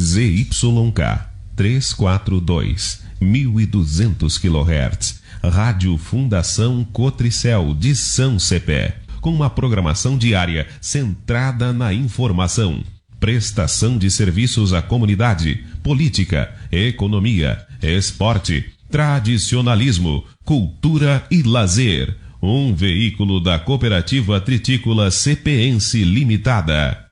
ZYK 342, 1200 kHz. Rádio Fundação Cotricel de São Cepé, com uma programação diária centrada na informação, prestação de serviços à comunidade, política, economia, esporte, tradicionalismo, cultura e lazer. Um veículo da Cooperativa Tritícola Cepeense Limitada.